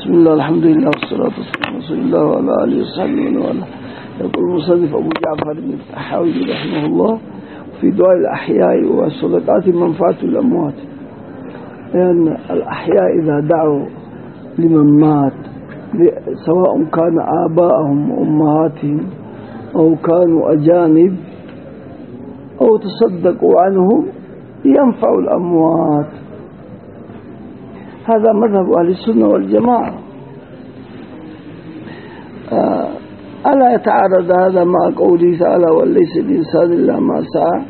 بسم الله الحمد لله والصلاة والسلام على رسول الله وعلى آله وصحبه ومن والاه. يقول المصنف أبو جعفر بن الطحاوي رحمه الله في دعاء الأحياء والصدقات منفعة الأموات، لأن الأحياء إذا دعوا لمن مات سواء كان آباءهم وأمهاتهم أو كانوا أجانب أو تصدقوا عنهم ينفع الأموات. هذا مذهب أهل السنة والجماعة. ألا يتعارض هذا مع قوله تعالى وليس الإنسان إلا ما سعى؟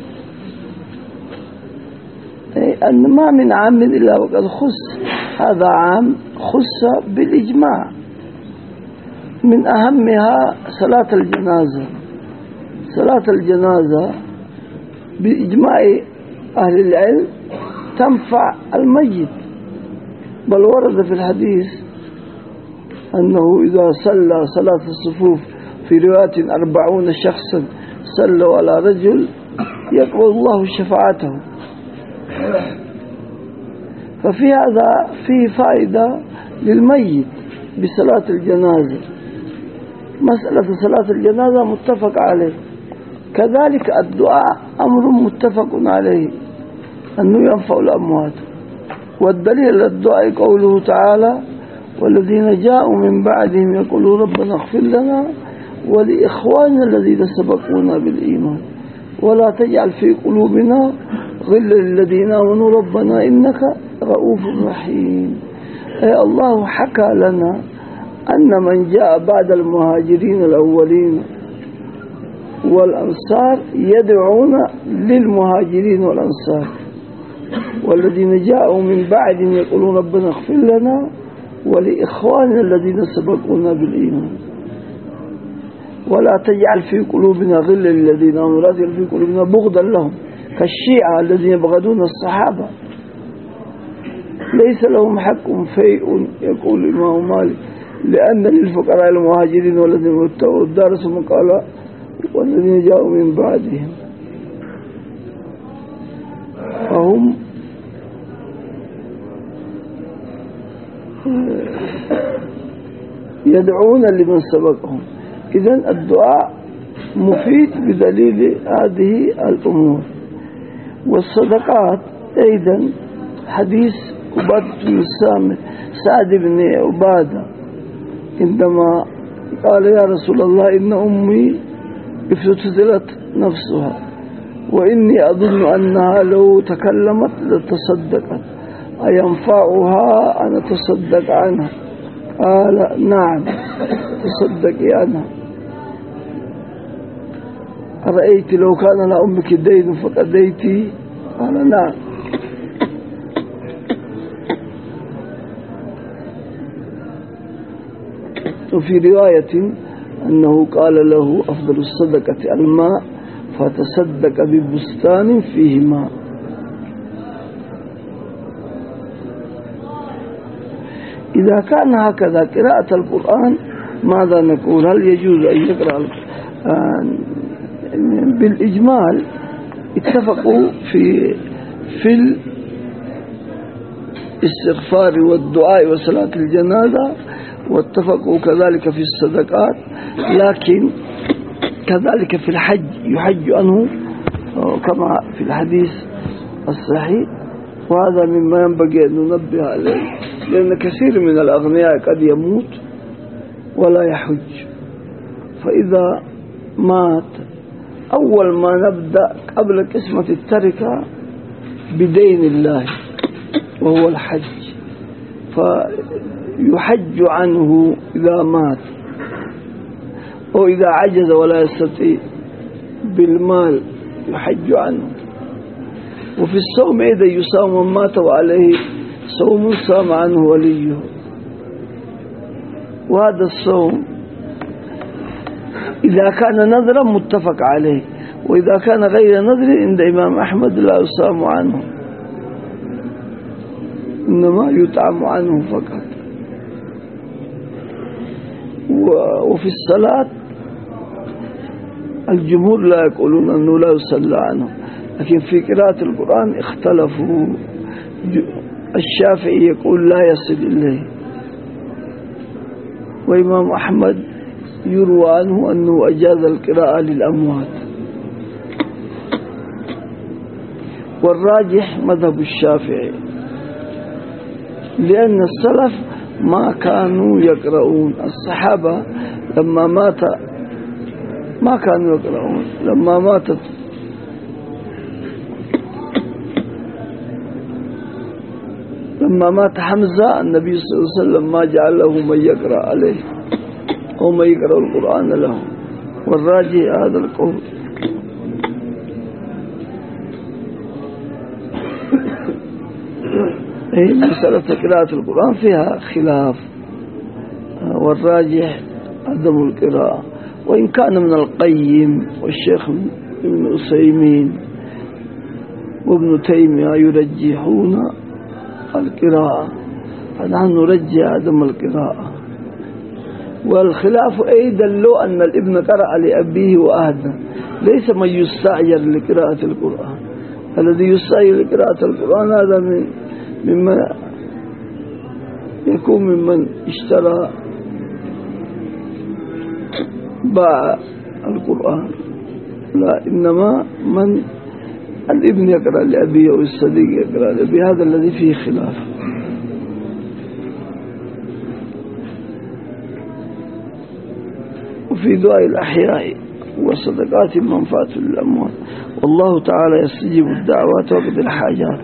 أن ما من عام إلا وقد خص، هذا عام خص بالإجماع. من أهمها صلاة الجنازة. صلاة الجنازة بإجماع أهل العلم تنفع الميت، بل ورد في الحديث أنه إذا صلى صلاة الصفوف في رواية 40 شخصا صلوا على رجل يقبل الله شفاعته. ففي هذا فيه فائدة للميت بصلاة الجنازة. مسألة صلاة الجنازة متفق عليه، كذلك الدعاء أمر متفق عليه أنه ينفع الأموات. والدليل للدعاء قوله تعالى والذين جاءوا من بعدهم يقولون ربنا اغفر لنا ولإخواننا الذين سبقونا بالإيمان ولا تجعل في قلوبنا غلا للذين آمنوا ربنا إنك رؤوف رحيم. الله حكى لنا أن من جاء بعد المهاجرين الأولين والأنصار يدعون للمهاجرين والأنصار، والذين جاءوا من بعدهم يقولون ربنا اغفر لنا ولإخواننا الذين سبقونا بالإيمان ولا تجعل في قلوبنا غلا للذين آمنوا، لا تجعل في قلوبنا بغضا لهم كالشيعة الذين يبغضون الصحابة. ليس لهم حق فيء يقول الإمام مالك لأن للفقراء المهاجرين والذين اتقوا الدار ثم قال والذين جاءوا من بعدهم، فهم يدعون لمن سبقهم. إذن الدعاء مفيد بدليل هذه الأمور. والصدقات أيضا حديث عبادة بن الصامت سعد بن عبادة عندما قال يا رسول الله إن أمي افتتلت نفسها وإني أظن أنها لو تكلمت لتصدقت أينفعها أن أتصدق عنها؟ قال نعم تصدقي عنها. أرأيت لو كان لأمك دين فقديتي؟ قال نعم. وفي رواية أنه قال له أفضل الصدقة الماء فتصدق ببستان فيه ماء. إذا كان هكذا قراءة القرآن ماذا نقول؟ هل يجوز أن يقرأ بالإجمال اتفقوا في الاستغفار والدعاء وصلاة الجنازة، واتفقوا كذلك في الصدقات، لكن كذلك في الحج يحج عنه كما في الحديث الصحيح. وهذا مما ينبغي أن ننبه عليه، لأن كثير من الأغنياء قد يموت ولا يحج. فإذا مات أول ما نبدأ قبل قسمة التركة بدين الله وهو الحج، فيحج عنه إذا مات، وإذا عجز ولا يستطيع بالمال يحج عنه. وفي الصوم إذا يصام من مات وعليه صوم صام عنه وليه. وهذا الصوم إذا كان نذرا متفق عليه، وإذا كان غير نذر عند إمام أحمد لا يصام عنه، إنما يطعم عنه فقط. وفي الصلاة الجمهور لا يقولون أنه لا يصلى عنه، لكن في قراءة القرآن اختلفوا. الشافعي يقول لا يصل إليه وإمام أحمد يروى عنه أنه أجاز القراءة للأموات. والراجح مذهب الشافعي، لأن السلف ما كانوا يقرؤون. الصحابة لما مات ما كانوا يقرؤون. لما مات حمزة النبي صلى الله عليه وسلم ما جعل له من يقرأ عليه أو من يقرأ القرآن له. والراجح هذا القول. مسألة قراءة القرآن فيها خلاف، والراجح عدم القراءة. وإن كان من القيم والشيخ ابن عثيمين وابن تيمية يرجحون القراءة، فنحن نرجح عدم القراءة. والخلاف أيضا لو أن الابن قرأ لأبيه وأهدى، ليس من يستعجر لقراءة القرآن. الذي يستعجر لقراءة القرآن هذا مما يكون ممن اشترى باع القرآن، لا، إنما من الابن يقرأ لأبيه أو الصديق يقرأ لأبيه، هذا الذي فيه خلاف. وفي دعاء الأحياء وصدقات منفعة للأموات، والله تعالى يستجيب الدعوات ويقضي الحاجات.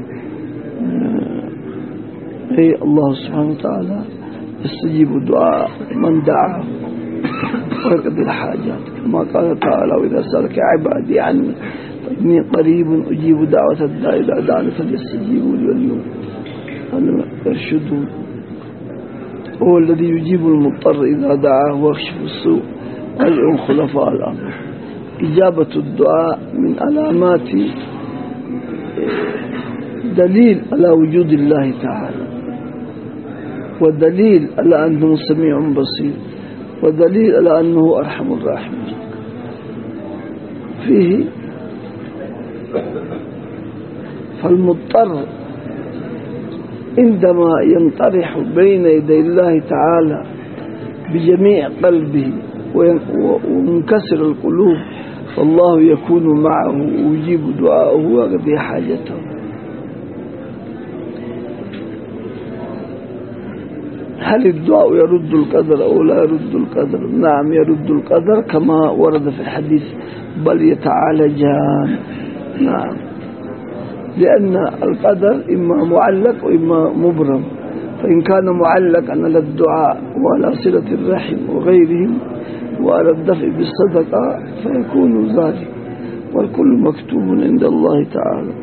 أي الله سبحانه وتعالى يستجيب دعاء من دعا ويقضي الحاجات، كما قال تعالى: وإذا سألك عبادي عني فإني قريب أجيب دعوة الداعي إذا دعاني فليستجيبوا لي وليرشدون. هو الذي يجيب المضطر إذا دعاه ويكشف السوء ويدعو خلفاء الأمر. إجابة الدعاء من علامات دليل على وجود الله تعالى، ودليل على أنه سميع بصير، ودليل على أنه أرحم الراحمين. فيه فالمضطر عندما ينطرح بين يدي الله تعالى بجميع قلبه ومنكسر القلوب، فالله يكون معه ويجيب دعاءه ويقضي حاجته. هل الدعاء يرد القدر أو لا يرد القدر؟ نعم يرد القدر كما ورد في الحديث: بل يتعالجان. نعم، لأن القدر إما معلق وإما مبرم، فإن كان معلقا على الدعاء وعلى صلة الرحم وغيرهم وعلى الدفع بالصدقة فيكون ذلك، والكل مكتوب عند الله تعالى.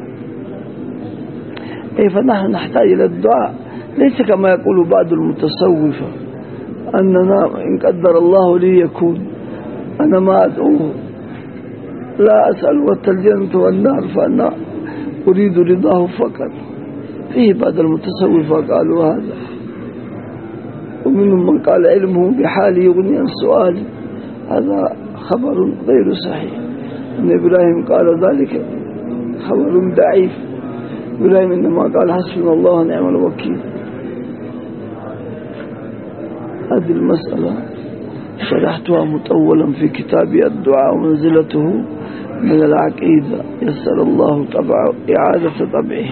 فنحن نحتاج إلى الدعاء، ليس كما يقول بعض المتصوفة أننا إن قدر الله لي يكون، أنا ما أدعوه، لا أسأل وقت الجنة والنار، فأنا أريد رضاه فقط. فيه بعض المتصوفة قالوا هذا، ومنهم من قال علمه بحالي يغني عن سؤالي. هذا خبر غير صحيح. أن إبراهيم قال ذلك خبر ضعيف. إبراهيم إنما قال حسبنا الله ونعم الوكيل. هذه المسألة شرحتها مطولا في كتابي الدعاء ومنزلته من العقيدة، يسر الله إعادة طبعه.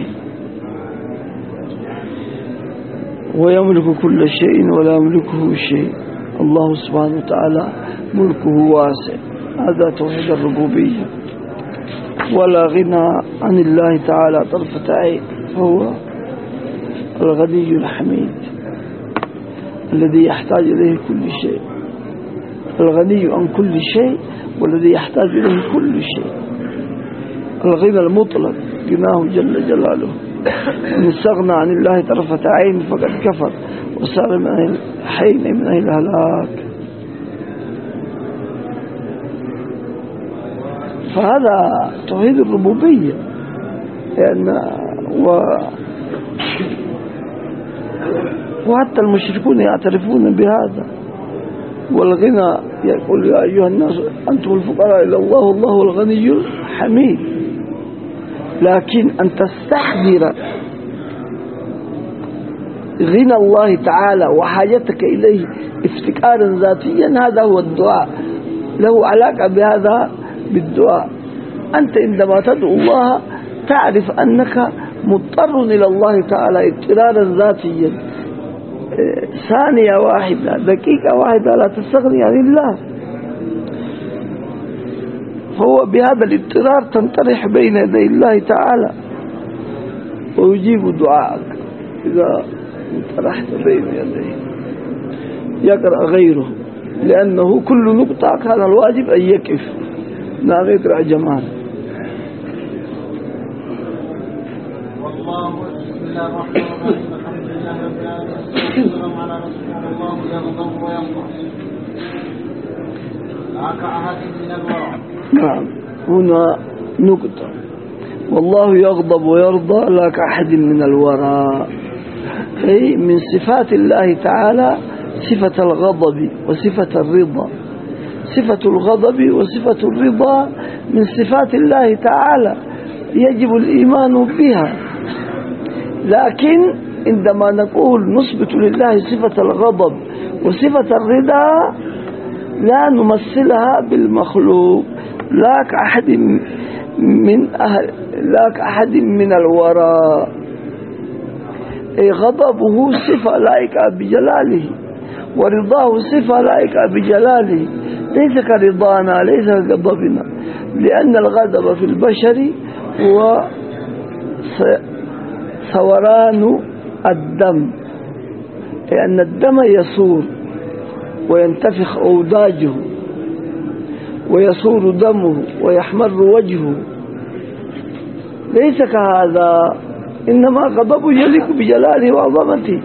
ويملك كل شيء ولا يملكه شيء. الله سبحانه وتعالى ملكه واسع، هذا توحيد الربوبية. ولا غنى عن الله تعالى طرفة عين، فهو الغني الحميد الذي يحتاج إليه كل شيء، الغني عن كل شيء والذي يحتاج إليه كل شيء. الغنى المطلق غناه جل جلاله. من استغنى عن الله طرفة عين فقد كفر وصار من أهل الحين من أهل الهلاك. فهذا توحيد الربوبية، لأن وحتى المشركون يعترفون بهذا. والغنى يقول: يا أيها الناس أنتم الفقراء إلى الله والله الغني الحميد. لكن أن تستحضر غنى الله تعالى وحاجتك إليه افتكارا ذاتيا، هذا هو الدعاء، له علاقة بهذا بالدعاء. أنت عندما تدعو الله تعرف أنك مضطر إلى الله تعالى اضطرارا ذاتيا، ثانية واحدة دقيقة واحدة لا تستغني عن الله، فهو بهذا الاضطرار تنطرح بين يدي الله تعالى ويجيب دعاءك إذا انطرحت بين يديه. يقرأ غيره لأنه كل نقطة كان الواجب أن يقف، نعم يقرأ جمال. والله بسم الله الرحمن الرحيم الحمد لله رب العالمين والسلام على رسول الله يغضب ويغضب لا كأحد من الورى. نعم هنا نقطة، والله يغضب ويرضى لا كأحد من الورى، أي من صفات الله تعالى صفة الغضب وصفة الرضا. صفة الغضب وصفة الرضا من صفات الله تعالى يجب الإيمان بها، لكن عندما نقول نثبت لله صفة الغضب وصفة الرضا لا نمثلها بالمخلوق، لا كأحد من الورى. أي غضبه صفة لائقة بجلاله ورضاه صفة لائقة بجلاله، ليس كرضانا ليس كغضبنا، لأن الغضب في البشر هو ثوران الدم، لأن الدم يسور وينتفخ أوداجه ويسور دمه ويحمر وجهه، ليس كهذا، إنما غضبه يليق بجلاله وعظمته.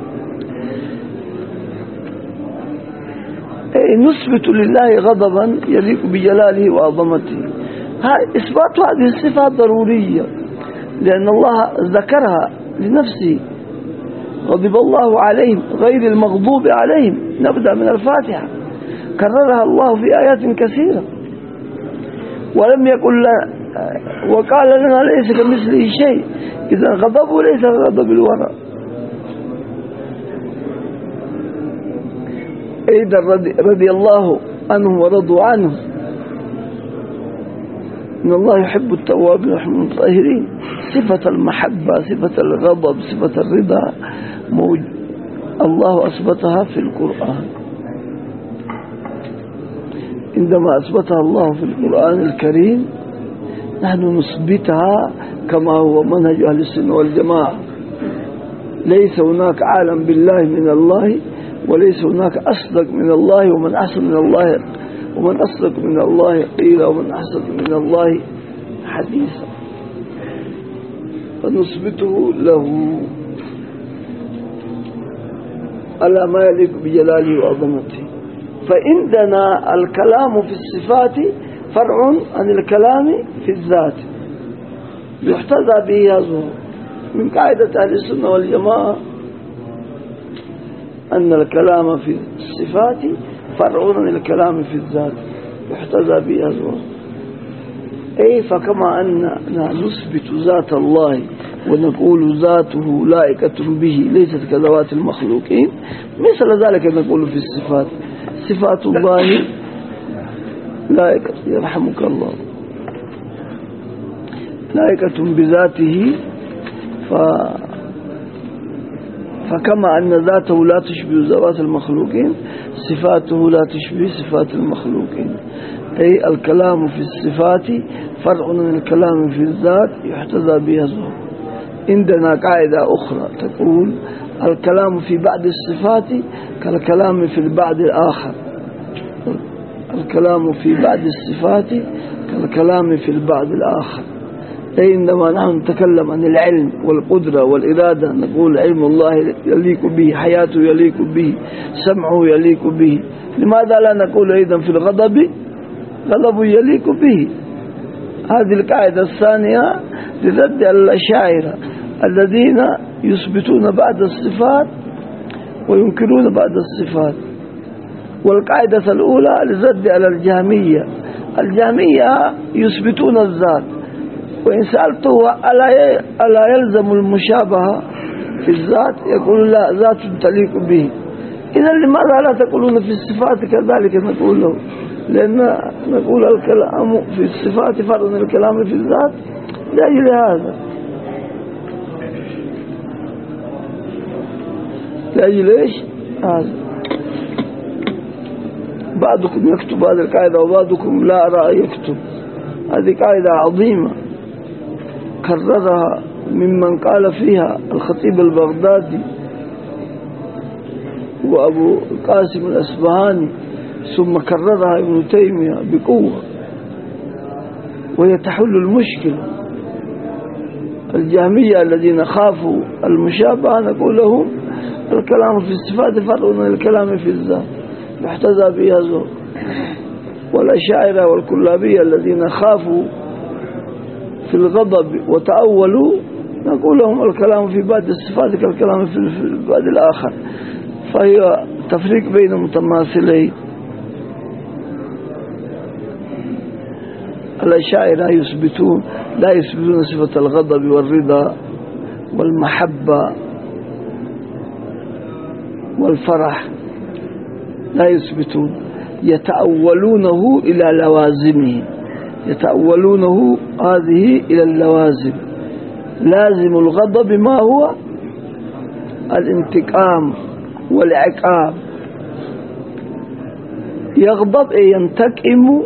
نثبت لله غضبا يليق بجلاله وعظمته، إثبات هذه الصفة ضرورية لأن الله ذكرها لنفسه، غضب الله عليهم غير المغضوب عليهم، نبدأ من الفاتحة، كررها الله في آيات كثيرة، ولم يقل وقال لنا ليس كمثله شيء، إذا غضبه ليس غضب الورى. أيضا رضي الله عنهم ورضوا عنه، إن الله يحب التوابين ويحب المتطهرين. صفة المحبة صفة الغضب صفة الرضا الله أثبتها في القرآن، عندما أثبتها الله في القرآن الكريم نحن نثبتها كما هو منهج أهل السنة والجماعة. ليس هناك عالم بالله من الله، وليس هناك أصدق من الله، ومن أحسن من الله، ومن أصدق من الله قيلا، ومن أحسن من الله حديثا، فنثبته له على ما يليق بجلاله وعظمته. فعندنا الكلام في الصفات فرع عن الكلام في الذات، يحتذى به هذا من قاعدة أهل السنة والجماعة، أن الكلام في الصفات فرع عن الكلام في الذات، يحتذى به هذا. أي فكما أننا نثبت ذات الله ونقول ذاته لائقة به ليست كذوات المخلوقين، مثل ذلك نقول في الصفات صفات الله لائقة، يرحمك الله، لائقة بذاته، فكما أن ذاته لا تشبه ذوات المخلوقين صفاته لا تشبه صفات المخلوقين. أي الكلام في الصفات فرع من الكلام في الذات يحتذى بها. عندنا قاعدة أخرى تقول الكلام في بعض الصفات كالكلام في البعض الآخر، الكلام في بعض الصفات كالكلام في البعض الآخر. أي عندما نحن نتكلم عن العلم والقدرة والإرادة نقول علم الله يليق به، حياته يليق به، سمعه يليق به. لماذا لا نقول أيضا في الغضب غضب يليق به؟ هذه القاعدة الثانية لرد الأشاعرة الذين يثبتون بعض الصفات وينكرون بعض الصفات. والقاعدة الأولى للرد على الجهمية، الجهمية يثبتون الذات، وإن سألته ألا يلزم المشابهة في الذات يقول لا ذات تليق به. إذا لماذا لا تقولون في الصفات كذلك؟ نقول له لأن نقول الكلام في الصفات فرض من الكلام في الذات لأجل هذا، لأجل إيش هذا. بعضكم يكتب هذه القاعدة وبعضكم لا أرى يكتب. هذه قاعدة عظيمة كررها ممن قال فيها الخطيب البغدادي وأبو القاسم الأسبهاني، ثم كررها ابن تيمية بقوة، وهي تحل المشكلة. الجهمية الذين خافوا المشابهة نقول لهم الكلام في الصفات فرق من الكلام في الذات يحتذى بها ذوق. والأشاعرة والكلابية الذين خافوا في الغضب وتأولوا نقول لهم الكلام في بعض الصفات كالكلام في البعض الآخر، فهي تفريق بين متماثلين. الأشاعرة لا يثبتون صفة الغضب والرضا والمحبة والفرح، لا يثبتون، يتأولونه إلى لوازمه، يتأولونه هذه إلى اللوازم. لازم الغضب ما هو الانتقام والعقاب. يغضب أي ينتقم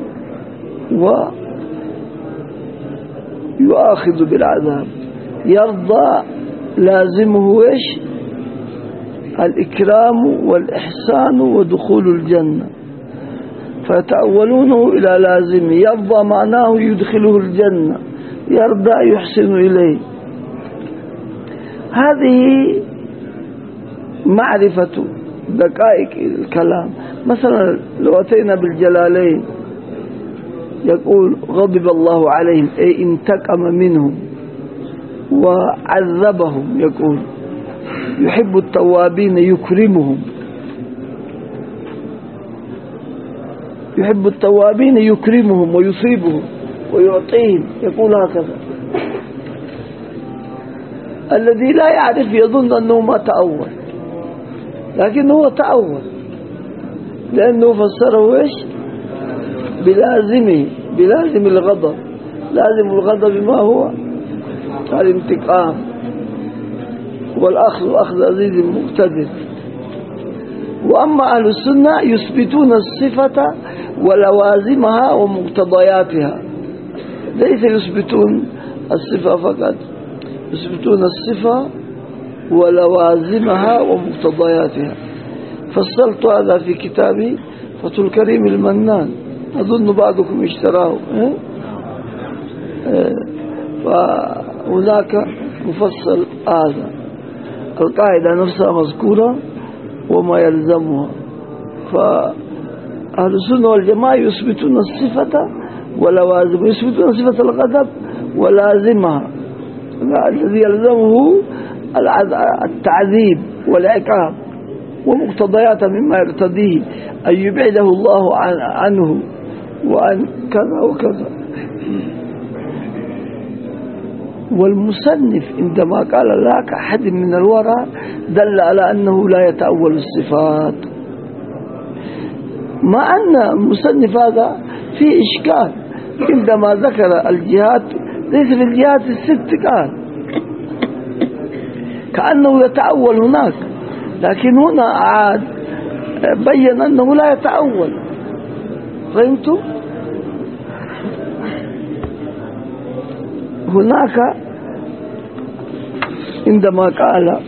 ويؤاخذ بالعذاب. يرضى لازمه إيش؟ الإكرام والإحسان ودخول الجنة، فتأولونه إلى لازمه. يرضى معناه يدخله الجنة، يرضى يحسن إليه. هذه معرفة دقائق الكلام. مثلا لو أتينا بالجلالين يقول غضب الله عليهم أي انتقم منهم وعذبهم. يقول يحب التوابين يكرمهم، يحب التوابين يكرمهم ويصيبهم ويعطيهم. يقول هكذا. الذي لا يعرف يظن أنه ما تأول، لكن هو تأول لأنه فسره إيش؟ بلازمه، بلازم الغضب. لازم الغضب ما هو؟ الانتقام والأخذ أخذ عزيز مقتدر. وأما أهل السنة يثبتون الصفة ولوازمها ومقتضياتها، ليس يثبتون الصفة فقط، يثبتون الصفة ولوازمها ومقتضياتها. فصلت هذا في كتابي فتح الكريم المنان، أظن بعضكم اشتراه. فهناك مفصل هذا، القاعدة نفسها مذكورة وما يلزمها. فأهل السنة والجماعة يثبتون الصفة ولوازم، يثبتون صفة الغضب ولازمها الذي يلزمه التعذيب والعقاب ومقتضيات مما يرتضيه أن يبعده الله عنه وأن كذا وكذا. والمصنف عندما قال لا كأحد من الورى دل على أنه لا يتأول الصفات، مع أن المصنف هذا فيه إشكال عندما ذكر الجهات، ليس في الجهات الست، قال كأنه يتأول هناك، لكن هنا عاد بين أنه لا يتأول. فهمتوا؟ هناك عندما قال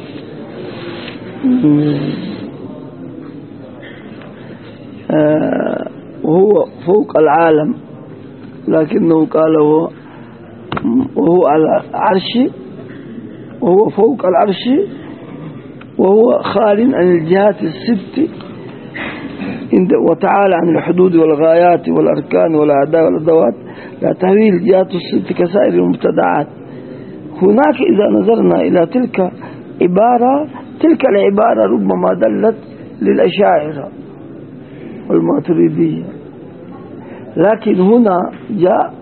وهو فوق العالم، لكنه قال وهو على عرشه، وهو فوق العرش وهو خال عن الجهات الست وتعالى عن الحدود والغايات والأركان والأعداء والأدوات، لا تهوي الجهات الست كسائر المبتدعات. هناك إذا نظرنا إلى تلك عبارة، تلك العبارة ربما دلت للأشاعرة والماتريدية، لكن هنا جاء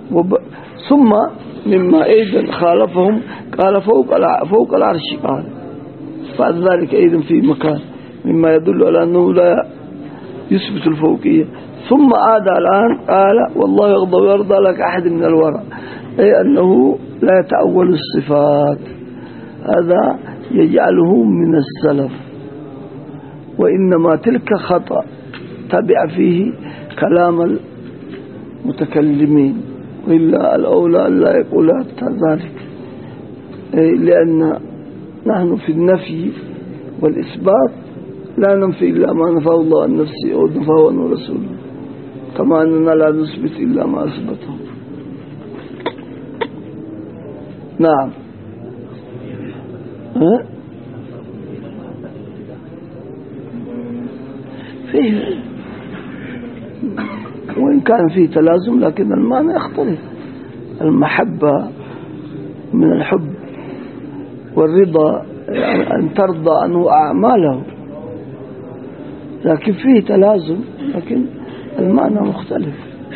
ثم مما أيضا خالفهم قال فوق العرش، قال بعد ذلك أيضا في مكان مما يدل على أنه لا يثبت الفوقية. ثم عاد الآن قال والله يغضب ويرضى لك أحد من الورى، أي أنه لا يتأول الصفات، هذا يجعله من السلف، وإنما تلك خطأ تبع فيه كلام المتكلمين، وإلا الأولى أن لا يقول ذلك، لأن نحن في النفي والإثبات لا ننفي إلا ما نفاه الله عن نفسه أو نفاه عن رسوله، كما أننا لا نثبت إلا ما أثبته. نعم. فيه وإن كان فيه تلازم لكن المعنى يختلف. المحبة من الحب، والرضا أن ترضى عنه أعماله، لكن فيه تلازم لكن المعنى مختلف.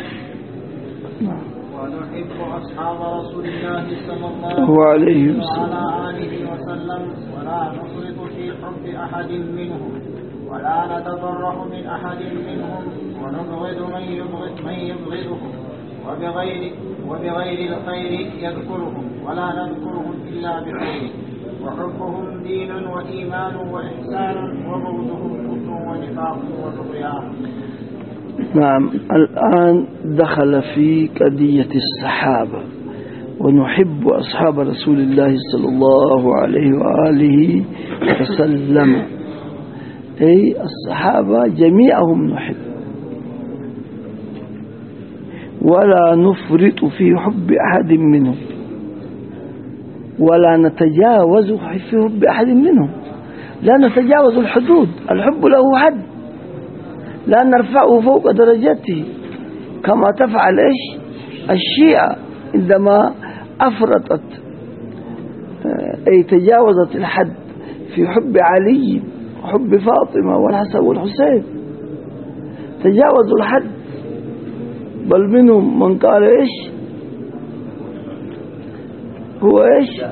ونحب أصحاب رسول الله صلى الله عليه وعلى آله وسلم، ولا نفرط في حب أحد منهم، ولا نتبرح من أحد منهم، ونبغض من يبغضهم، وبغير الخير يذكرهم، ولا نذكرهم إلا بخير، وحبهم دين وإيمان وإحسان، وبغضهم كفر ونفاق وطغيان. نعم. الآن دخل في قضية الصحابة، ونحب أصحاب رسول الله صلى الله عليه وآله وسلم، أي الصحابة جميعهم نحب، ولا نفرط في حب أحد منهم، ولا نتجاوز في حب أحد منهم، لا نتجاوز الحدود، الحب له حد، لا نرفعه فوق درجته كما تفعل الشيعة عندما أفرطت أي تجاوزت الحد في حب علي وحب فاطمة والحسن والحسين، تجاوزوا الحد، بل منهم من قال هو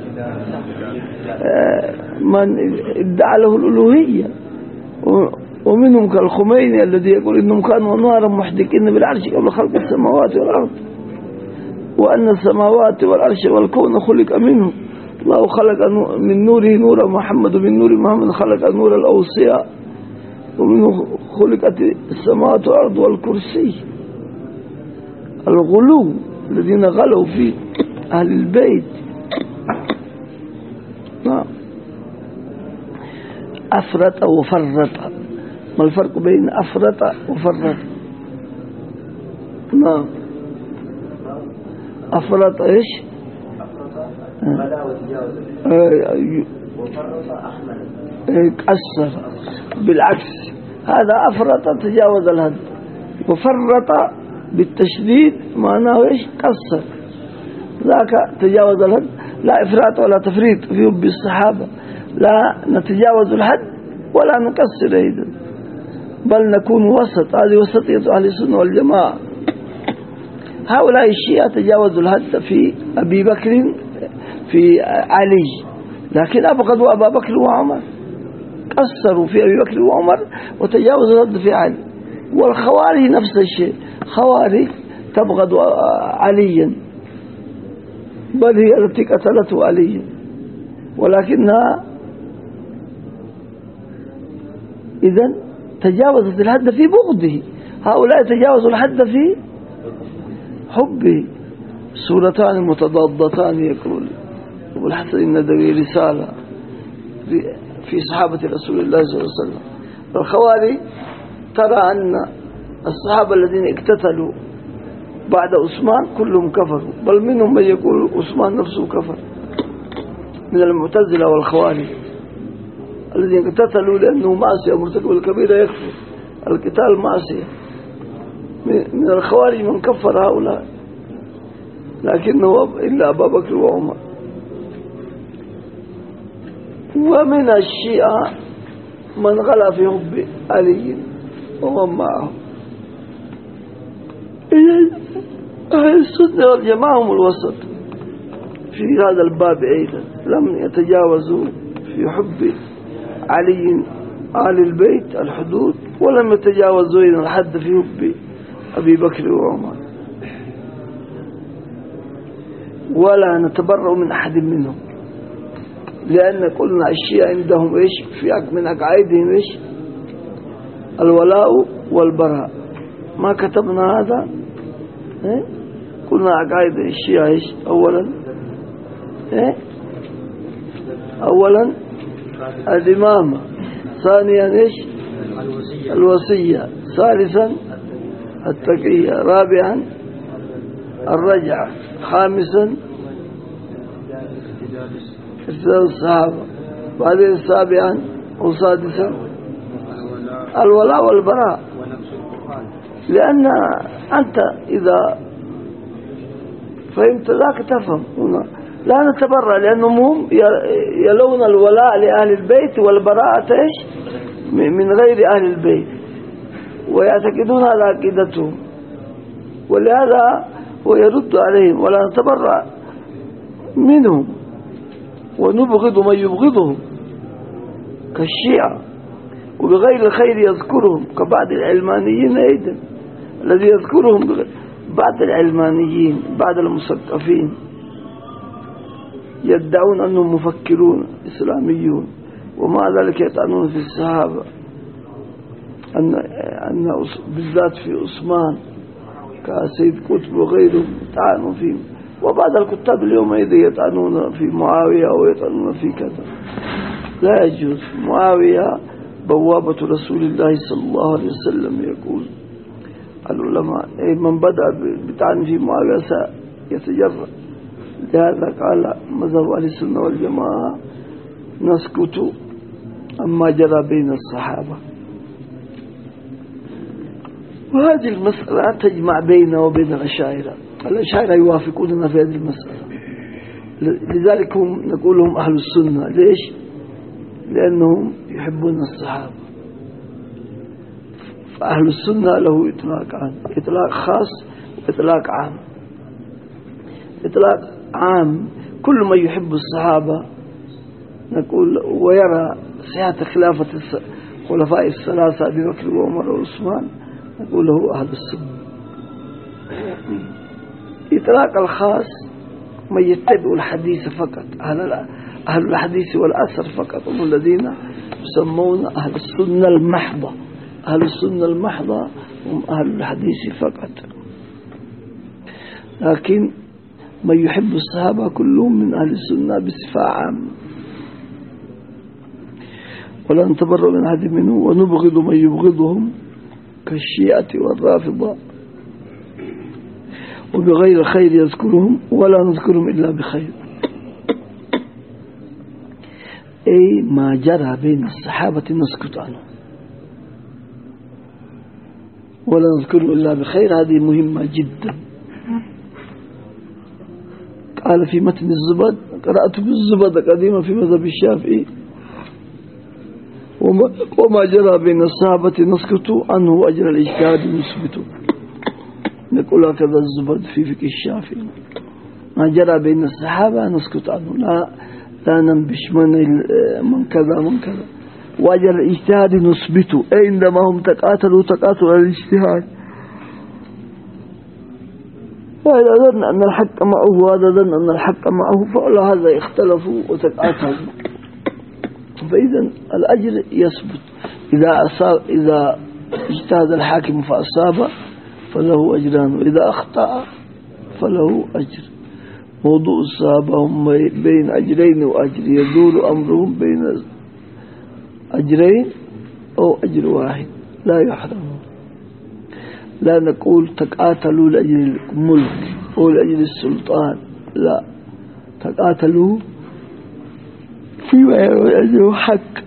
من ادعى له الألوهية، ومنهم كالخميني الذي يقول إنهم كانوا نارا محدقين بالعرش قبل خلق السماوات والأرض، وأن السماوات والعرش والكون خلق منه، الله خلق من نوره نور محمد، ومن نور محمد خلق نور الأوصياء، ومنه خلقت السماوات والأرض والكرسي. الغلو الذين غلوا في أهل البيت. نعم. أفرط وفرط، ما الفرق بين أفرط وفرط؟ نعم. أفرط وفرط أحمد كسر، بالعكس هذا أفرط تجاوز الحد، وفرط بالتشديد معناه كسر، ذاك تجاوز الحد. لا إفراط ولا تفريط في حب الصحابة، لا نتجاوز الحد ولا نكسر أيضا، بل نكون وسط، هذه وسطية أهل السنة والجماعة. هؤلاء الشيعة تجاوزوا الحد في أبي بكر في علي، لكن أبغضوا أبا بكر وعمر، كسروا في أبي بكر وعمر وتجاوزوا الحد في علي. والخوارج نفس الشيء، خوارج تبغض عليا، بل هي التي قتلته عليا، ولكنها إذن تجاوزت الحد في بغضه. هؤلاء تجاوزوا الحد في حبه. سورتان متضادتان يقول أبو الحسن الندوي رسالة في صحابة رسول الله صلى الله عليه وسلم. الخوارج ترى أن الصحابة الذين اقتتلوا بعد عثمان كلهم كفروا، بل منهم من يقول عثمان نفسه كفر، من المعتزلة والخوارج الذين اقتتلوا لأنه معصية، مرتكب الكبيرة يكفر، القتال معصية. من الخوارج من كفر هؤلاء، لكنه إلا أبا بكر وعمر. ومن الشيعة من غلا في حب علي ومن معه. أهل السنة والجماعة هم الوسط في هذا الباب أيضا، لم يتجاوزوا في حب علي آل البيت الحدود، ولم يتجاوزوا إلى الحد في حب أبي بكر وعمر، ولا نتبرأ من أحد منهم، لأن قلنا الشيعة عندهم إيش في من عقائدهم إيش الولاء والبراء. ما كتبنا هذا، قلنا عقائد الشيعة إيش أولا الإمامة، ثانيا إيش الوصية، ثالثا التقية، رابعا الرجعة، خامسا ارتداد الصحابة، بعدين سابعا وسادسا الولاء والبراء. لأن أنت إذا فهمت ذاك تفهم. لا نتبرأ لأنهم هم يلون الولاء لأهل البيت والبراءة إيش من غير أهل البيت، ويعتقدون على عقيدتهم، ولهذا هو يرد عليهم. ولا نتبرأ منهم ونبغض من يبغضهم كالشيعة، وبغير الخير يذكرهم كبعض العلمانيين أيضا، الذي يذكرهم بعض العلمانيين بعض المثقفين يدعون أنهم مفكرون إسلاميون، ومع ذلك يطعنون في الصحابة، أن بالذات في عثمان كسيد قطب وغيرهم يطعنون فيهم، وبعض الكتاب اليوم أيضا يطعنون في معاوية ويطعنون في كذا. لا يجوز. معاوية بوابة رسول الله صلى الله عليه وسلم، يقول العلماء من بدأ بطعن في معاوية سيتجرأ. لهذا قال مذهب أهل السنة والجماعة نسكت عما جرى بين الصحابة. وهذه المسألة تجمع بيننا وبين الأشاعرة. الأشاعرة يوافقوننا في هذه المسألة، لذلك هم نقول لهم أهل السنة. ليش؟ لأنهم يحبون الصحابة. فأهل السنة له إطلاقان، إطلاق خاص وإطلاق عام. إطلاق عام كل من يحب الصحابة نقول ويرى صحة خلافة الخلفاء الثلاثة أبي بكر وعمر وعثمان نقول له أهل السنة. إطلاق الخاص من يتبع الحديث فقط، أهل الحديث والأثر فقط هم الذين يسمون أهل السنة المحضة. أهل السنة المحضة هم أهل الحديث فقط. لكن من يحب الصحابة كلهم من أهل السنة بصفة عامة. ولا نتبرأ من أحد منه ونبغض من يبغضهم كالشيعة والرافضة، وبغير خير يذكرهم ولا نذكرهم إلا بخير. أي ما جرى بين الصحابة نسكت عنه ولا نذكرهم إلا بخير. هذه مهمة جدا. قال في متن الزبد، قرأت في الزبد قديما في مذهب الشافعي، وما جرى بين الصحابة نسكت عنه وأجر الاجتهاد نثبته. نقول هكذا الزبد في فقه الشافعي، ما جرى بين الصحابة نسكت عنه، لا ننبش من كذا من كذا. وأجر الاجتهاد نثبته، أي عندما هم تقاتلوا على الاجتهاد. وإذا ظن أن الحق معه وهذا ظن أن الحق معه فعلى هذا اختلفوا وتقاتلوا. فإذا الأجر يثبت. إذا اجتهد الحاكم فأصاب فله أجران، وإذا أخطأ فله أجر. موضوع الصحابة هم بين أجرين وأجر، يدور أمرهم بين أجرين أو أجر واحد لا يحرمون. لا نقول تقاتلوا لأجل الملك أو لأجل السلطان، لا، تقاتلوا فيما يجب حق.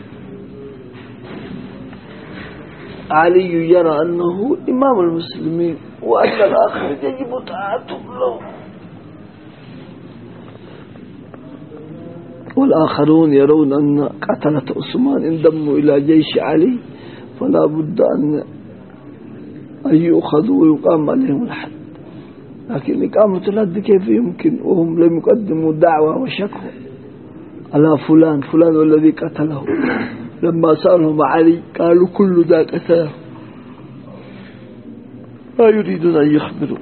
علي يرى أنه إمام المسلمين وأن الآخر يجب طاعته له، والآخرون يرون أن قتلة عثمان انضموا إلى جيش علي فلا بد أن يؤخذوا ويقام عليهم الحد. لكن إقامة الحد كيف يمكن وهم لم يقدموا دعوة وشكوى؟ على فلان والذي قتله. لما سألهم علي قالوا كل ذا قتله، لا يريدون أن يخبروا.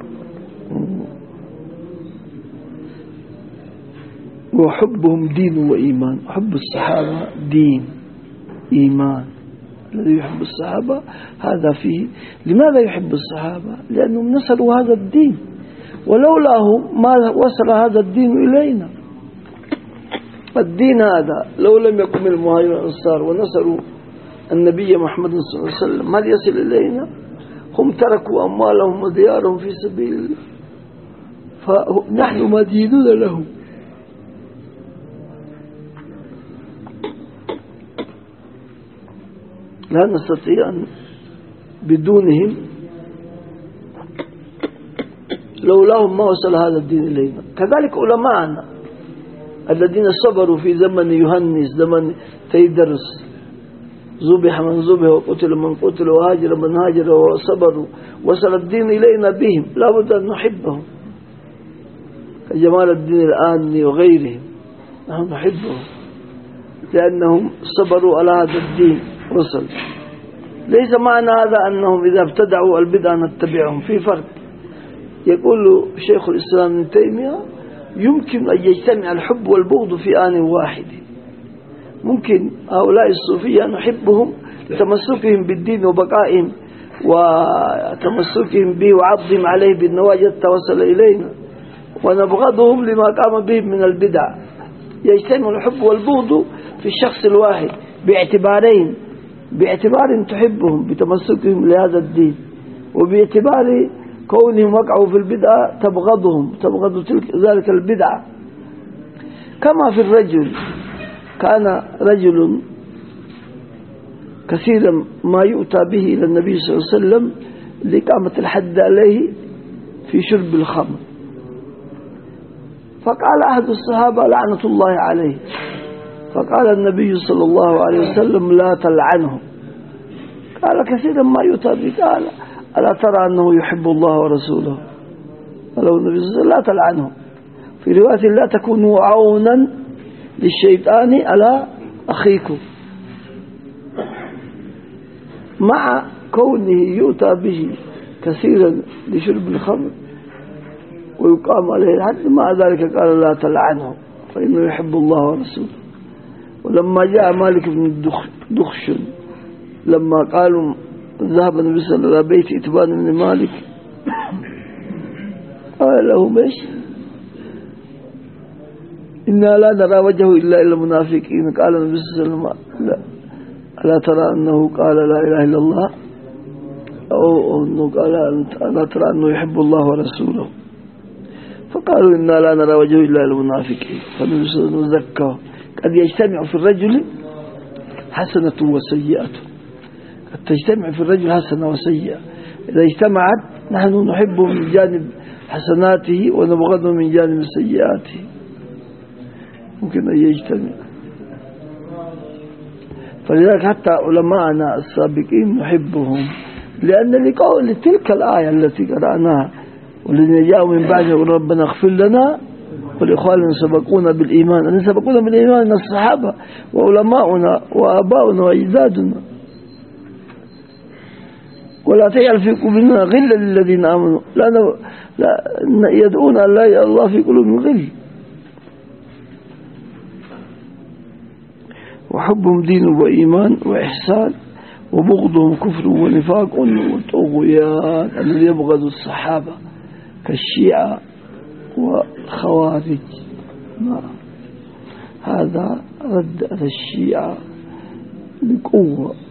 وحبهم دين وإيمان. حب الصحابة دين إيمان. الذي يحب الصحابة هذا فيه. لماذا يحب الصحابة؟ لأنهم نصروا هذا الدين، ولولاهم ما وصل هذا الدين إلينا. الدين هذا لو لم يكن من المهاجرين والأنصار ونصروا النبي محمد صلى الله عليه وسلم هل يصل إلينا؟ هم تركوا أموالهم وديارهم في سبيل الله، فنحن مدينون لهم. لا نستطيع أن بدونهم، لولاهم ما وصل هذا الدين إلينا. كذلك علماءنا الذين صبروا في زمن يهنس، زمن تيدرس، ذبح من ذبح وقتل من قتل وهاجر من هاجر وصبروا، وصل الدين إلينا بهم، لا بد أن نحبهم. كجمال الدين الآني وغيرهم نحن نحبهم لأنهم صبروا على هذا الدين وصل. ليس معنى هذا أنهم إذا ابتدعوا البدع نتبعهم، في فرق. يقول شيخ الإسلام ابن تيمية يمكن أن يجتمع الحب والبغض في آن واحد. ممكن هؤلاء الصوفية نحبهم لتمسكهم بالدين وبقائهم وتمسكهم به وعضهم عليه بالنواجذ توصل إلينا، ونبغضهم لما قام به من البدع. يجتمع الحب والبغض في الشخص الواحد باعتبارين: باعتبار تحبهم بتمسكهم لهذا الدين، وباعتبار كونهم وقعوا في البدعة تبغضهم، تبغض ذلك البدعة. كما في الرجل، كان رجل كثيرا ما يؤتى به إلى النبي صلى الله عليه وسلم لإقامة الحد عليه في شرب الخمر، فقال أحد الصحابة لعنة الله عليه، فقال النبي صلى الله عليه وسلم لا تلعنه. قال كثيرا ما يؤتى به، قال ألا ترى أنه يحب الله ورسوله؟ قال النبي صلى الله عليه وسلم لا تلعنه. في رواية لا تكونوا عونا للشيطان على أخيكم. مع كونه يؤتى به كثيرا لشرب الخمر ويقام عليه الحد، مع ذلك قال لا تلعنه فإنه يحب الله ورسوله. ولما جاء مالك بن دخشن لما قالوا ذهب النبي صلى الله عليه وسلم إلى بيت إتبان بن مالك قال له مش إنا لا نرى وجهه إلا المنافقين. قال النبي صلى الله عليه وسلم لا، ألا ترى أنه قال لا إله إلا الله، أو أنه قال ألا ترى أنه يحب الله ورسوله؟ فقالوا إنا لا نرى وجهه إلا المنافقين. فالنبي صلى الله عليه وسلم ذكره قد يجتمع في الرجل حسنة وسيئة، قد تجتمع في الرجل حسنة وسيئة. إذا اجتمعت نحن نحبه من جانب حسناته ونبغضه من جانب سيئاته، ممكن أن يجتمع. فلذلك حتى علماءنا السابقين نحبهم، لأن لتلك الآية التي قرأناها والذين جاءوا من بعد ربنا اغفر لنا والإخوان سبقونا بالإيمان. أن سبقونا بالإيمان من الصحابة وعلماؤنا وآباؤنا وأجدادنا. ولا تجعل في قلوبنا غلا للذين آمنوا، لا يدعون أن لا يجعل الله في قلوبهم غل. وحبهم دين وإيمان وإحسان، وبغضهم كفر ونفاق وطغيان. الذي يبغض الصحابة كالشيعة وخوارج، هذا رد على الشيعة بقوة.